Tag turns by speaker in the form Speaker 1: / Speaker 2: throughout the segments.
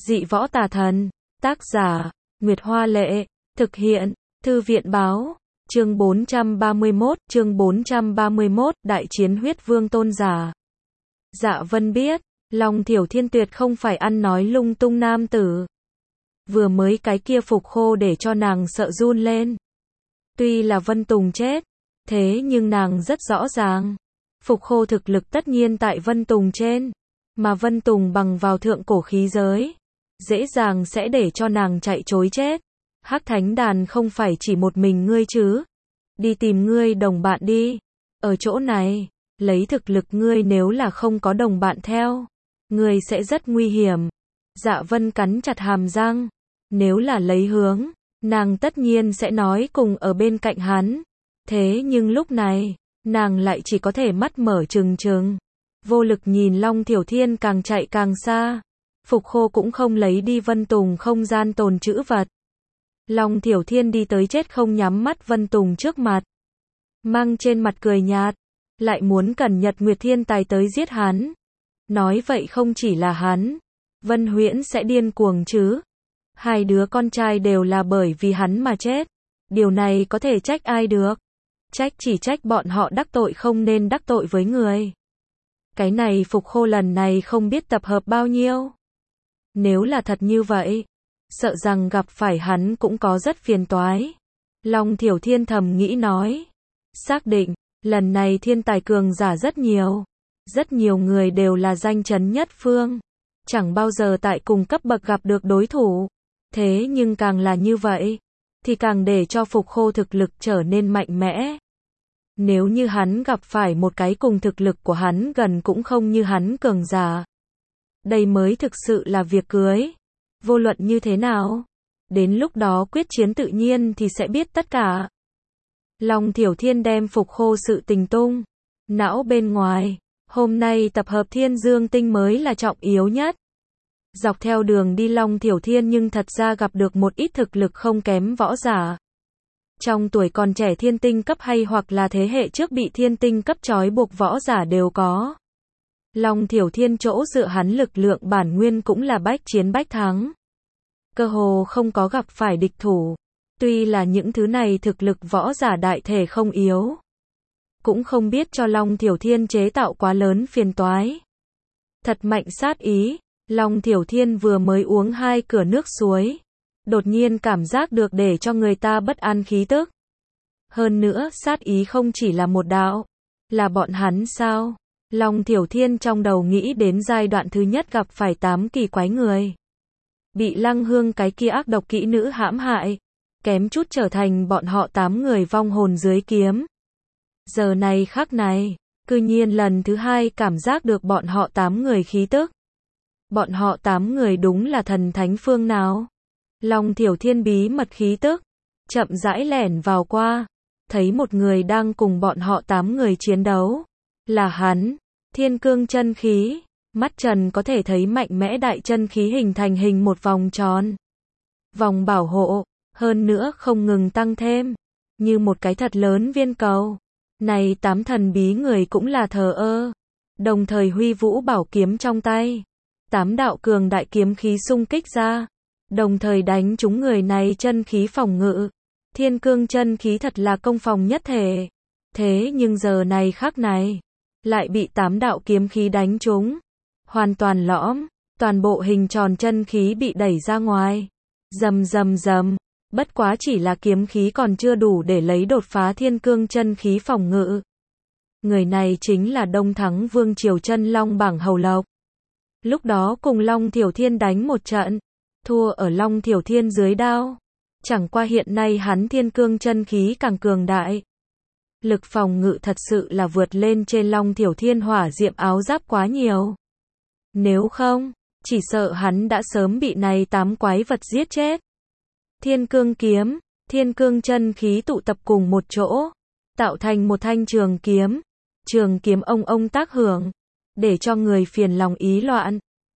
Speaker 1: Dị võ tà thần. Tác giả, Nguyệt Hoa Lệ. Thực hiện, Thư viện Báo. Chương 431, Đại chiến huyết vương tôn giả. Dạ Vân biết, Long Thiểu Thiên tuyệt không phải ăn nói lung tung nam tử. Vừa mới cái kia Phục Khô để cho nàng sợ run lên. Tuy là Vân Tùng chết, thế nhưng nàng rất rõ ràng. Phục Khô thực lực tất nhiên tại Vân Tùng trên, mà Vân Tùng bằng vào thượng cổ khí giới, dễ dàng sẽ để cho nàng chạy trối chết. Hắc Thánh Đàn không phải chỉ một mình ngươi chứ. Đi tìm ngươi đồng bạn đi. Ở chỗ này, lấy thực lực ngươi nếu là không có đồng bạn theo, ngươi sẽ rất nguy hiểm. Dạ Vân cắn chặt hàm răng. Nếu là lấy hướng, nàng tất nhiên sẽ nói cùng ở bên cạnh hắn. Thế nhưng lúc này, nàng lại chỉ có thể mắt mở trừng trừng, vô lực nhìn Long Thiểu Thiên càng chạy càng xa. Phục Khô cũng không lấy đi Vân Tùng không gian tồn trữ vật. Long Thiểu Thiên đi tới chết không nhắm mắt Vân Tùng trước mặt, mang trên mặt cười nhạt, lại muốn cần Nhật Nguyệt Thiên Tài tới giết hắn. Nói vậy không chỉ là hắn, Vân Huyễn sẽ điên cuồng chứ. Hai đứa con trai đều là bởi vì hắn mà chết. Điều này có thể trách ai được? Chỉ trách bọn họ đắc tội không nên đắc tội với người. Cái này Phục Khô lần này không biết tập hợp bao nhiêu. Nếu là thật như vậy, sợ rằng gặp phải hắn cũng có rất phiền toái. Long Thiểu Thiên thầm nghĩ nói. Xác định, lần này thiên tài cường giả rất nhiều. Rất nhiều người đều là danh chấn nhất phương. Chẳng bao giờ tại cùng cấp bậc gặp được đối thủ. Thế nhưng càng là như vậy, thì càng để cho Phục Khô thực lực trở nên mạnh mẽ. Nếu như hắn gặp phải một cái cùng thực lực của hắn gần cũng không như hắn cường giả, đây mới thực sự là việc cưới. Vô luận như thế nào, đến lúc đó quyết chiến tự nhiên thì sẽ biết tất cả. Long Thiểu Thiên đem Phục Khô sự tình tung não bên ngoài. Hôm nay tập hợp Thiên Dương Tinh mới là trọng yếu nhất. Dọc theo đường đi Long Thiểu Thiên nhưng thật ra gặp được một ít thực lực không kém võ giả. Trong tuổi còn trẻ thiên tinh cấp hay hoặc là thế hệ trước bị thiên tinh cấp trói buộc võ giả đều có. Long Thiểu Thiên chỗ dựa hắn lực lượng bản nguyên cũng là bách chiến bách thắng. Cơ hồ không có gặp phải địch thủ. Tuy là những thứ này thực lực võ giả đại thể không yếu, cũng không biết cho Long Thiểu Thiên chế tạo quá lớn phiền toái. Thật mạnh sát ý. Long Thiểu Thiên vừa mới uống 2 cửa nước suối, đột nhiên cảm giác được để cho người ta bất an khí tức. Hơn nữa sát ý không chỉ là một đạo, là bọn hắn sao? Long Thiểu Thiên trong đầu nghĩ đến giai đoạn thứ nhất gặp phải 8 kỳ quái người. Bị Lăng Hương cái kia ác độc kỹ nữ hãm hại, kém chút trở thành bọn họ 8 người vong hồn dưới kiếm. Giờ này khắc này, cư nhiên lần thứ 2 cảm giác được bọn họ 8 người khí tức. Bọn họ 8 người đúng là thần thánh phương nào? Long Thiểu Thiên bí mật khí tức, chậm rãi lẻn vào qua, thấy một người đang cùng bọn họ 8 người chiến đấu. Là hắn, Thiên Cương chân khí, mắt trần có thể thấy mạnh mẽ đại chân khí hình thành hình một vòng tròn. Vòng bảo hộ, hơn nữa không ngừng tăng thêm, như một cái thật lớn viên cầu. Này 8 thần bí người cũng là thờ ơ, đồng thời huy vũ bảo kiếm trong tay. 8 đạo cường đại kiếm khí xung kích ra, đồng thời đánh trúng người này chân khí phòng ngự. Thiên Cương chân khí thật là công phòng nhất thể. Thế nhưng giờ này khắc này, lại bị 8 đạo kiếm khí đánh trúng. Hoàn toàn lõm, toàn bộ hình tròn chân khí bị đẩy ra ngoài. Rầm rầm rầm, bất quá chỉ là kiếm khí còn chưa đủ để lấy đột phá Thiên Cương chân khí phòng ngự. Người này chính là Đông Thắng Vương Triều Chân Long Bảng Hầu Lộc. Lúc đó cùng Long Thiểu Thiên đánh một trận, thua ở Long Thiểu Thiên dưới đao. Chẳng qua hiện nay hắn Thiên Cương chân khí càng cường đại. Lực phòng ngự thật sự là vượt lên trên Long Thiểu Thiên hỏa diệm áo giáp quá nhiều. Nếu không, chỉ sợ hắn đã sớm bị này 8 quái vật giết chết. Thiên Cương kiếm, Thiên Cương chân khí tụ tập cùng một chỗ, tạo thành một thanh trường kiếm. Trường kiếm ông ông tác hưởng, để cho người phiền lòng ý loạn.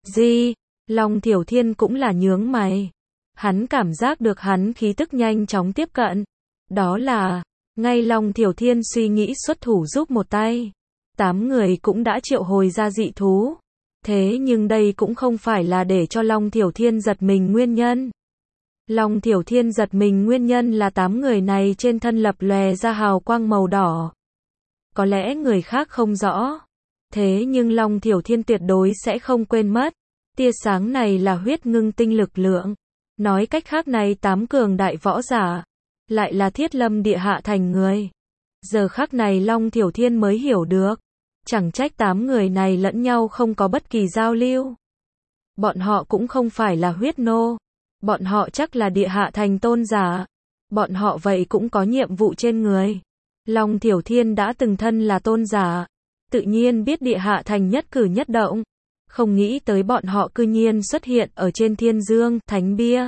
Speaker 1: Long Thiểu Thiên cũng là nhướng mày. Hắn cảm giác được hắn khí tức nhanh chóng tiếp cận. Đó là, ngay Long Thiểu Thiên suy nghĩ xuất thủ giúp một tay. 8 người cũng đã triệu hồi ra dị thú. Thế nhưng đây cũng không phải là để cho Long Thiểu Thiên giật mình nguyên nhân. Long Thiểu Thiên giật mình nguyên nhân là 8 người này trên thân lập lòe ra hào quang màu đỏ. Có lẽ người khác không rõ. Thế nhưng Long Thiểu Thiên tuyệt đối sẽ không quên mất. Tia sáng này là huyết ngưng tinh lực lượng. Nói cách khác này 8 cường đại võ giả. Lại là Thiết Lâm Địa Hạ Thành người. Giờ khắc này Long Thiểu Thiên mới hiểu được. Chẳng trách 8 người này lẫn nhau không có bất kỳ giao lưu. Bọn họ cũng không phải là huyết nô. Bọn họ chắc là Địa Hạ Thành tôn giả. Bọn họ vậy cũng có nhiệm vụ trên người. Long Thiểu Thiên đã từng thân là tôn giả. Tự nhiên biết Địa Hạ Thành nhất cử nhất động. Không nghĩ tới bọn họ cư nhiên xuất hiện ở trên Thiên Dương, Thánh Bia.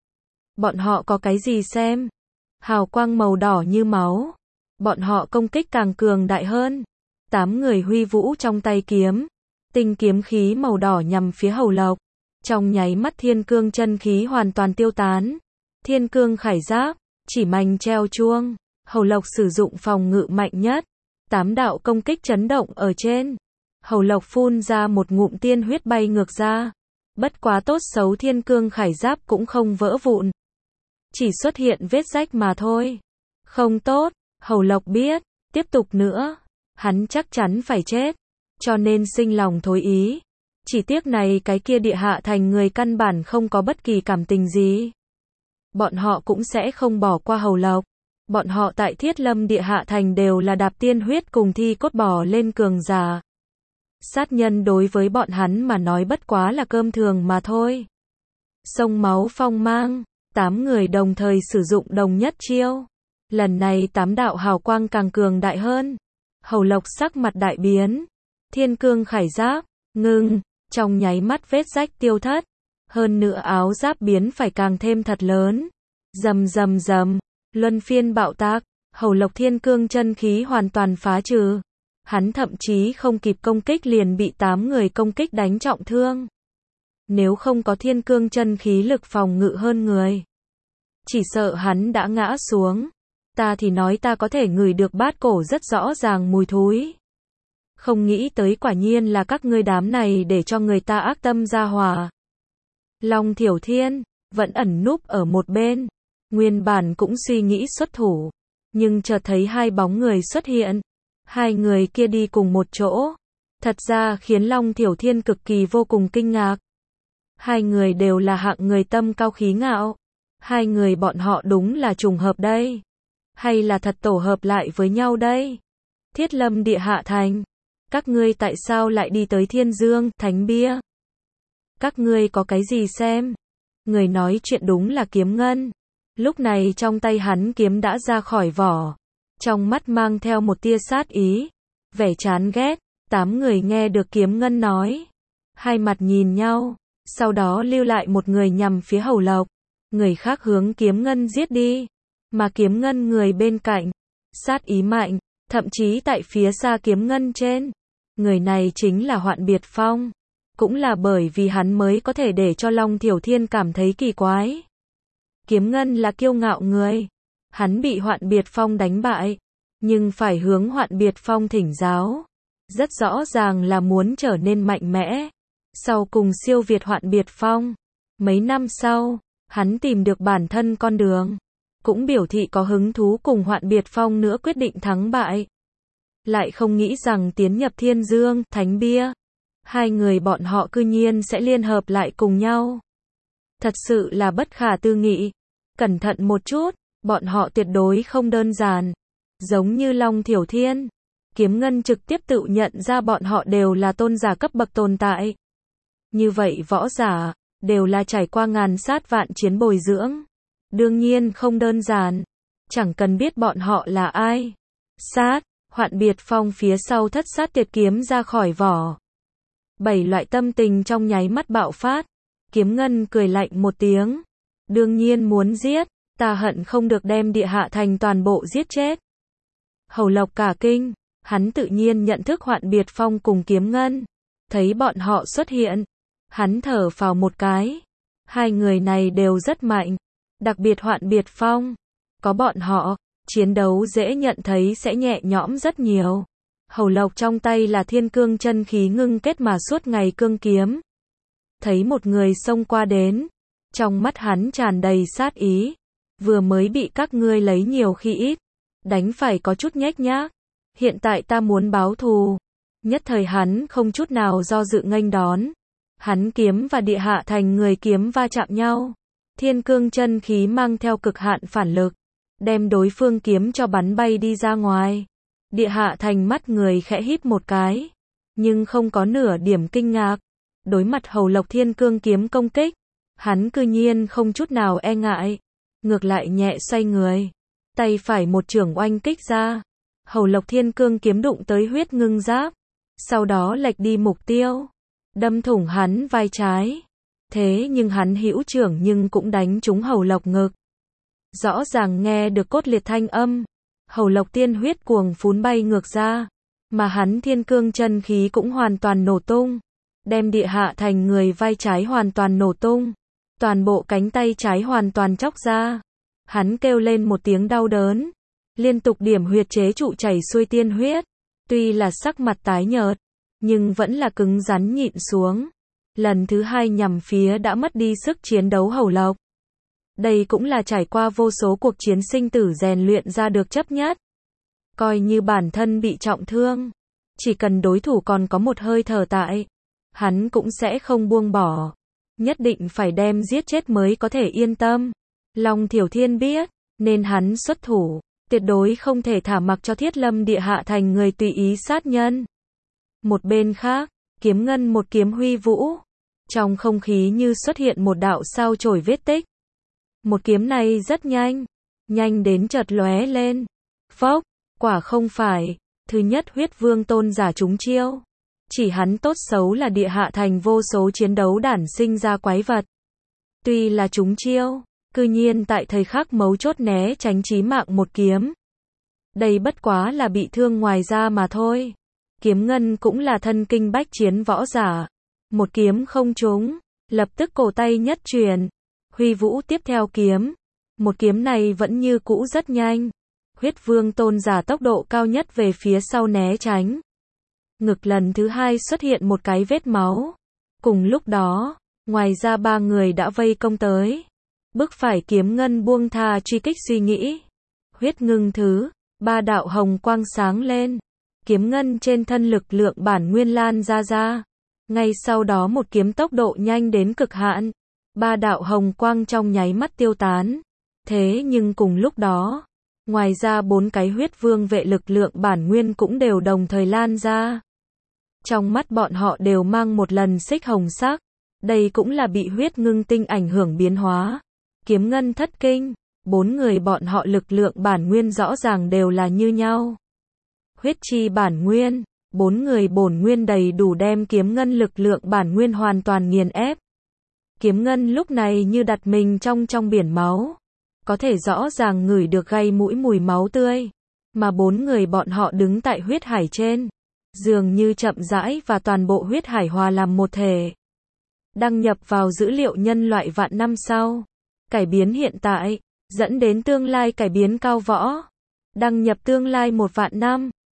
Speaker 1: Bọn họ có cái gì xem? Hào quang màu đỏ như máu. Bọn họ công kích càng cường đại hơn. 8 người huy vũ trong tay kiếm. Tinh kiếm khí màu đỏ nhằm phía Hầu Lộc. Trong nháy mắt thiên cương chân khí hoàn toàn tiêu tán. Thiên cương khải giáp, chỉ mảnh treo chuông. Hầu Lộc sử dụng phòng ngự mạnh nhất. 8 đạo công kích chấn động ở trên. Hầu Lộc phun ra một ngụm tiên huyết bay ngược ra. Bất quá tốt xấu thiên cương khải giáp cũng không vỡ vụn. Chỉ xuất hiện vết rách mà thôi. Không tốt, Hầu Lộc biết, tiếp tục nữa, hắn chắc chắn phải chết. Cho nên sinh lòng thối ý. Chỉ tiếc này cái kia Địa Hạ Thành người căn bản không có bất kỳ cảm tình gì. Bọn họ cũng sẽ không bỏ qua Hầu Lộc. Bọn họ tại Thiết Lâm Địa Hạ Thành đều là đạp tiên huyết cùng thi cốt bò lên cường giả. Sát nhân đối với bọn hắn mà nói bất quá là cơm thường mà thôi. Sông máu phong mang, 8 người đồng thời sử dụng đồng nhất chiêu. Lần này 8 đạo hào quang càng cường đại hơn. Hầu Lộc sắc mặt đại biến. Thiên cương khải giáp, ngưng, trong nháy mắt vết rách tiêu thất. Hơn nữa áo giáp biến phải càng thêm thật lớn. Rầm rầm rầm, luân phiên bạo tác, Hầu Lộc thiên cương chân khí hoàn toàn phá trừ. Hắn thậm chí không kịp công kích liền bị 8 người công kích đánh trọng thương. Nếu không có thiên cương chân khí lực phòng ngự hơn người, chỉ sợ hắn đã ngã xuống. Ta thì nói ta có thể ngửi được bát cổ rất rõ ràng mùi thúi. Không nghĩ tới quả nhiên là các ngươi đám này để cho người ta ác tâm ra hỏa. Long Thiểu Thiên vẫn ẩn núp ở một bên, nguyên bản cũng suy nghĩ xuất thủ, nhưng chợt thấy hai bóng người xuất hiện. Hai người kia đi cùng một chỗ, thật ra khiến Long Thiểu Thiên cực kỳ vô cùng kinh ngạc. Hai người đều là hạng người tâm cao khí ngạo. Hai người bọn họ đúng là trùng hợp đây, hay là thật tổ hợp lại với nhau đây? Thiết Lâm Địa Hạ Thành, các ngươi tại sao lại đi tới Thiên Dương, Thánh Bia? Các ngươi có cái gì xem? Người nói chuyện đúng là Kiếm Ngân. Lúc này trong tay hắn kiếm đã ra khỏi vỏ. Trong mắt mang theo một tia sát ý, vẻ chán ghét. 8 người nghe được Kiếm Ngân nói, hai mặt nhìn nhau, sau đó lưu lại một người nhằm phía Hầu Lộc, người khác hướng Kiếm Ngân giết đi, mà Kiếm Ngân người bên cạnh, sát ý mạnh, thậm chí tại phía xa Kiếm Ngân trên, người này chính là Hoạn Biệt Phong, cũng là bởi vì hắn mới có thể để cho Long Thiểu Thiên cảm thấy kỳ quái. Kiếm Ngân là kiêu ngạo người. Hắn bị Hoạn Biệt Phong đánh bại, nhưng phải hướng Hoạn Biệt Phong thỉnh giáo. Rất rõ ràng là muốn trở nên mạnh mẽ. Sau cùng siêu việt Hoạn Biệt Phong. Mấy năm sau, hắn tìm được bản thân con đường. Cũng biểu thị có hứng thú cùng Hoạn Biệt Phong nữa quyết định thắng bại. Lại không nghĩ rằng tiến nhập Thiên Dương, Thánh Bia. Hai người bọn họ cư nhiên sẽ liên hợp lại cùng nhau. Thật sự là bất khả tư nghị. Cẩn thận một chút. Bọn họ tuyệt đối không đơn giản. Giống như Long Thiểu Thiên, Kiếm Ngân trực tiếp tự nhận ra bọn họ đều là tôn giả cấp bậc tồn tại. Như vậy võ giả, đều là trải qua ngàn sát vạn chiến bồi dưỡng. Đương nhiên không đơn giản. Chẳng cần biết bọn họ là ai. Sát, Hoạn Biệt Phong phía sau thất sát tuyệt kiếm ra khỏi vỏ. 7 loại tâm tình trong nháy mắt bạo phát. Kiếm Ngân cười lạnh một tiếng. Đương nhiên muốn giết. Ta hận không được đem Địa Hạ Thành toàn bộ giết chết. Hầu Lộc cả kinh, hắn tự nhiên nhận thức Hoạn Biệt Phong cùng Kiếm Ngân. Thấy bọn họ xuất hiện, hắn thở phào một cái. Hai người này đều rất mạnh, đặc biệt Hoạn Biệt Phong. Có bọn họ, chiến đấu dễ nhận thấy sẽ nhẹ nhõm rất nhiều. Hầu Lộc trong tay là thiên cương chân khí ngưng kết mà suốt ngày cương kiếm. Thấy một người xông qua đến, trong mắt hắn tràn đầy sát ý. Vừa mới bị các ngươi lấy nhiều khi ít, đánh phải có chút nhếch nhác. Hiện tại ta muốn báo thù. Nhất thời hắn không chút nào do dự nghênh đón. Hắn kiếm và địa hạ thành người kiếm va chạm nhau. Thiên cương chân khí mang theo cực hạn phản lực, đem đối phương kiếm cho bắn bay đi ra ngoài. Địa hạ thành mắt người khẽ híp một cái, nhưng không có nửa điểm kinh ngạc. Đối mặt Hầu Lộc thiên cương kiếm công kích, hắn cư nhiên không chút nào e ngại, ngược lại nhẹ xoay người, tay phải một chưởng oanh kích ra. Hầu Lộc thiên cương kiếm đụng tới huyết ngưng giáp, sau đó lệch đi mục tiêu, đâm thủng hắn vai trái. Thế nhưng hắn hữu chưởng nhưng cũng đánh trúng Hầu Lộc ngực. Rõ ràng nghe được cốt liệt thanh âm, Hầu Lộc tiên huyết cuồng phún bay ngược ra, mà hắn thiên cương chân khí cũng hoàn toàn nổ tung, đem địa hạ thành người vai trái hoàn toàn nổ tung, toàn bộ cánh tay trái hoàn toàn chóc ra. Hắn kêu lên một tiếng đau đớn, liên tục điểm huyệt chế trụ chảy xuôi tiên huyết, tuy là sắc mặt tái nhợt, nhưng vẫn là cứng rắn nhịn xuống. Lần thứ hai nhằm phía đã mất đi sức chiến đấu Hầu Lộc. Đây cũng là trải qua vô số cuộc chiến sinh tử rèn luyện ra được chấp nhất. Coi như bản thân bị trọng thương, chỉ cần đối thủ còn có một hơi thở tại, hắn cũng sẽ không buông bỏ. Nhất định phải đem giết chết mới có thể yên tâm. Long Thiểu Thiên biết, nên hắn xuất thủ, tuyệt đối không thể thả mặc cho Thiết Lâm địa hạ thành người tùy ý sát nhân. Một bên khác, Kiếm Ngân một kiếm huy vũ, trong không khí như xuất hiện một đạo sao chổi vết tích. Một kiếm này rất nhanh, nhanh đến chợt lóe lên. Phốc, quả không phải, thứ nhất Huyết Vương Tôn giả trúng chiêu. Chỉ hắn tốt xấu là địa hạ thành vô số chiến đấu đản sinh ra quái vật. Tuy là trúng chiêu, cư nhiên tại thời khắc mấu chốt né tránh chí mạng một kiếm. Đây bất quá là bị thương ngoài da mà thôi. Kiếm Ngân cũng là thân kinh bách chiến võ giả. Một kiếm không trúng, lập tức cổ tay nhất truyền, huy vũ tiếp theo kiếm. Một kiếm này vẫn như cũ rất nhanh. Huyết Vương Tôn giả tốc độ cao nhất về phía sau né tránh. Ngực lần thứ hai xuất hiện một cái vết máu. Cùng lúc đó, ngoài ra ba người đã vây công tới. Bức phải Kiếm Ngân buông tha truy kích suy nghĩ. Huyết ngưng thứ, ba đạo hồng quang sáng lên. Kiếm Ngân trên thân lực lượng bản nguyên lan ra. Ngay sau đó một kiếm tốc độ nhanh đến cực hạn. Ba đạo hồng quang trong nháy mắt tiêu tán. Thế nhưng cùng lúc đó, ngoài ra bốn cái huyết vương vệ lực lượng bản nguyên cũng đều đồng thời lan ra. Trong mắt bọn họ đều mang một lần xích hồng sắc. Đây cũng là bị huyết ngưng tinh ảnh hưởng biến hóa. Kiếm Ngân thất kinh, bốn người bọn họ lực lượng bản nguyên rõ ràng đều là như nhau. Huyết chi bản nguyên, bốn người bổn nguyên đầy đủ đem Kiếm Ngân lực lượng bản nguyên hoàn toàn nghiền ép. Kiếm Ngân lúc này như đặt mình trong biển máu, có thể rõ ràng ngửi được gây mũi mùi máu tươi, mà bốn người bọn họ đứng tại huyết hải trên, dường như chậm rãi và toàn bộ huyết hải hòa làm một thể. Đăng nhập vào dữ liệu nhân loại vạn năm sau, cải biến hiện tại, dẫn đến tương lai cải biến cao võ. Đăng nhập tương lai 1 vạn năm.